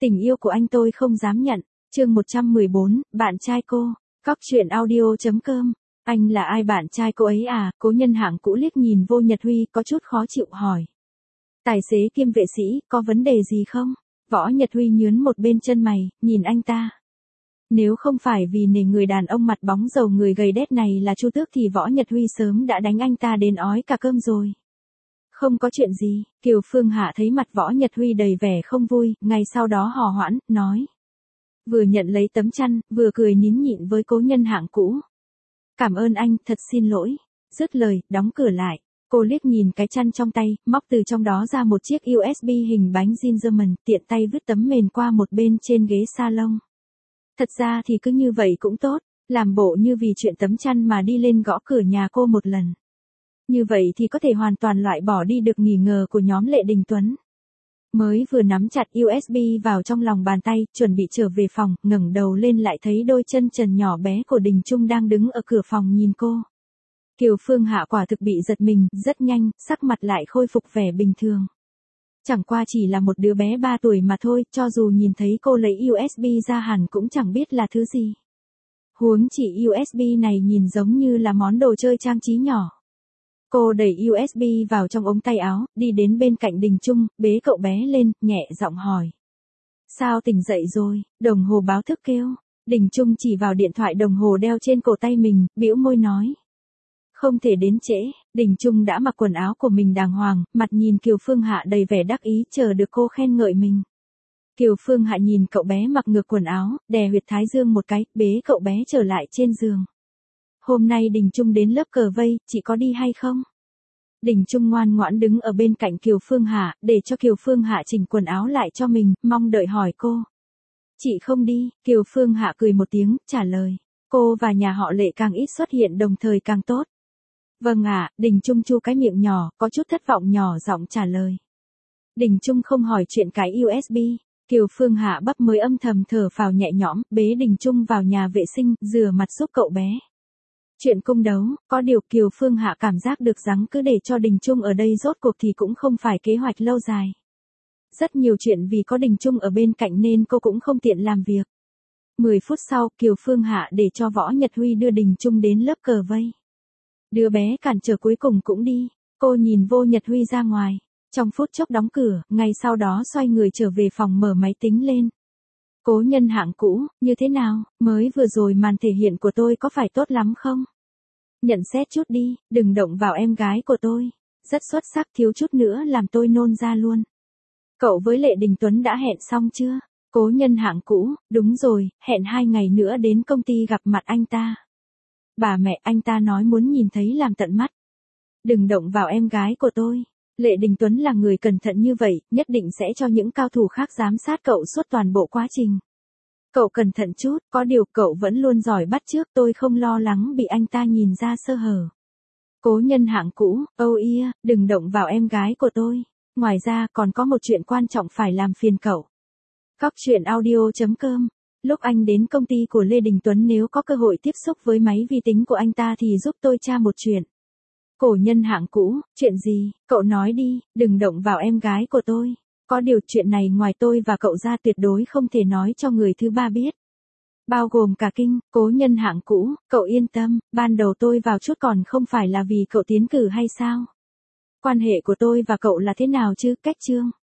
Tình yêu của anh tôi không dám nhận. Chương 114, bạn trai cô. Cóc truyện audio.com. Anh là ai, bạn trai cô ấy à? Cố Nhân Hạng Cũ liếc nhìn Vô Nhật Huy có chút khó chịu hỏi. Tài xế kiêm vệ sĩ, có vấn đề gì không? Võ Nhật Huy nhướn một bên chân mày, nhìn anh ta. Nếu không phải vì nể người đàn ông mặt bóng dầu người gầy đét này là Chu Tước thì Võ Nhật Huy sớm đã đánh anh ta đến ói cả cơm rồi. Không có chuyện gì. Kiều Phương Hạ thấy mặt Võ Nhật Huy đầy vẻ không vui, ngay sau đó hò hoãn, nói. Vừa nhận lấy tấm chăn, vừa cười nín nhịn với Cố Nhân Hạng Cũ. Cảm ơn anh, thật xin lỗi. Dứt lời, đóng cửa lại. Cô liếc nhìn cái chăn trong tay, móc từ trong đó ra một chiếc USB hình bánh Gingerman, tiện tay vứt tấm mền qua một bên trên ghế salon. Thật ra thì cứ như vậy cũng tốt, làm bộ như vì chuyện tấm chăn mà đi lên gõ cửa nhà cô một lần. Như vậy thì có thể hoàn toàn loại bỏ đi được nghi ngờ của nhóm Lệ Đình Tuấn. Mới vừa nắm chặt USB vào trong lòng bàn tay, chuẩn bị trở về phòng, ngẩng đầu lên lại thấy đôi chân trần nhỏ bé của Đình Trung đang đứng ở cửa phòng nhìn cô. Kiều Phương Hạ quả thực bị giật mình, rất nhanh, sắc mặt lại khôi phục vẻ bình thường. Chẳng qua chỉ là một đứa bé 3 tuổi mà thôi, cho dù nhìn thấy cô lấy USB ra hẳn cũng chẳng biết là thứ gì. Huống chỉ USB này nhìn giống như là món đồ chơi trang trí nhỏ. Cô đẩy USB vào trong ống tay áo, đi đến bên cạnh Đình Trung, bế cậu bé lên, nhẹ giọng hỏi. Sao tỉnh dậy rồi? Đồng hồ báo thức kêu. Đình Trung chỉ vào điện thoại đồng hồ đeo trên cổ tay mình, bĩu môi nói. Không thể đến trễ. Đình Trung đã mặc quần áo của mình đàng hoàng, mặt nhìn Kiều Phương Hạ đầy vẻ đắc ý chờ được cô khen ngợi mình. Kiều Phương Hạ nhìn cậu bé mặc ngược quần áo, đè huyệt thái dương một cái, bế cậu bé trở lại trên giường. Hôm nay Đình Trung đến lớp cờ vây, chị có đi hay không? Đình Trung ngoan ngoãn đứng ở bên cạnh Kiều Phương Hạ, để cho Kiều Phương Hạ chỉnh quần áo lại cho mình, mong đợi hỏi cô. Chị không đi. Kiều Phương Hạ cười một tiếng, trả lời. Cô và nhà họ Lệ càng ít xuất hiện đồng thời càng tốt. Vâng ạ. Đình Trung chu cái miệng nhỏ, có chút thất vọng nhỏ giọng trả lời. Đình Trung không hỏi chuyện cái USB. Kiều Phương Hạ bắp mới âm thầm thở phào nhẹ nhõm, bế Đình Trung vào nhà vệ sinh, rửa mặt giúp cậu bé. Chuyện cung đấu, có điều Kiều Phương Hạ cảm giác được rằng cứ để cho Đình Trung ở đây rốt cuộc thì cũng không phải kế hoạch lâu dài. Rất nhiều chuyện vì có Đình Trung ở bên cạnh nên cô cũng không tiện làm việc. 10 phút sau, Kiều Phương Hạ để cho Võ Nhật Huy đưa Đình Trung đến lớp cờ vây. Đứa bé cản trở cuối cùng cũng đi. Cô nhìn Vô Nhật Huy ra ngoài. Trong phút chốc đóng cửa, ngay sau đó xoay người trở về phòng mở máy tính lên. Cố Nhân Hạng Cũ, như thế nào? Mới vừa rồi màn thể hiện của tôi có phải tốt lắm không? Nhận xét chút đi, đừng động vào em gái của tôi. Rất xuất sắc, thiếu chút nữa làm tôi nôn ra luôn. Cậu với Lệ Đình Tuấn đã hẹn xong chưa? Cố Nhân Hạng Cũ, đúng rồi, hẹn 2 ngày nữa đến công ty gặp mặt anh ta. Bà mẹ, anh ta nói muốn nhìn thấy làm tận mắt. Đừng động vào em gái của tôi. Lệ Đình Tuấn là người cẩn thận như vậy, nhất định sẽ cho những cao thủ khác giám sát cậu suốt toàn bộ quá trình. Cậu cẩn thận chút, có điều cậu vẫn luôn giỏi bắt chước, tôi không lo lắng bị anh ta nhìn ra sơ hở. Cố Nhân Hạng Cũ, đừng động vào em gái của tôi. Ngoài ra còn có một chuyện quan trọng phải làm phiền cậu. Cóc truyện audio.com. Lúc anh đến công ty của Lê Đình Tuấn nếu có cơ hội tiếp xúc với máy vi tính của anh ta thì giúp tôi tra một chuyện. Cố Nhân Hạng Cũ, chuyện gì? Cậu nói đi, đừng động vào em gái của tôi. Có điều chuyện này ngoài tôi và cậu ra tuyệt đối không thể nói cho người thứ ba biết. Bao gồm cả Kinh. Cố Nhân Hạng Cũ, cậu yên tâm, ban đầu tôi vào chút còn không phải là vì cậu tiến cử hay sao? Quan hệ của tôi và cậu là thế nào chứ, cách chương?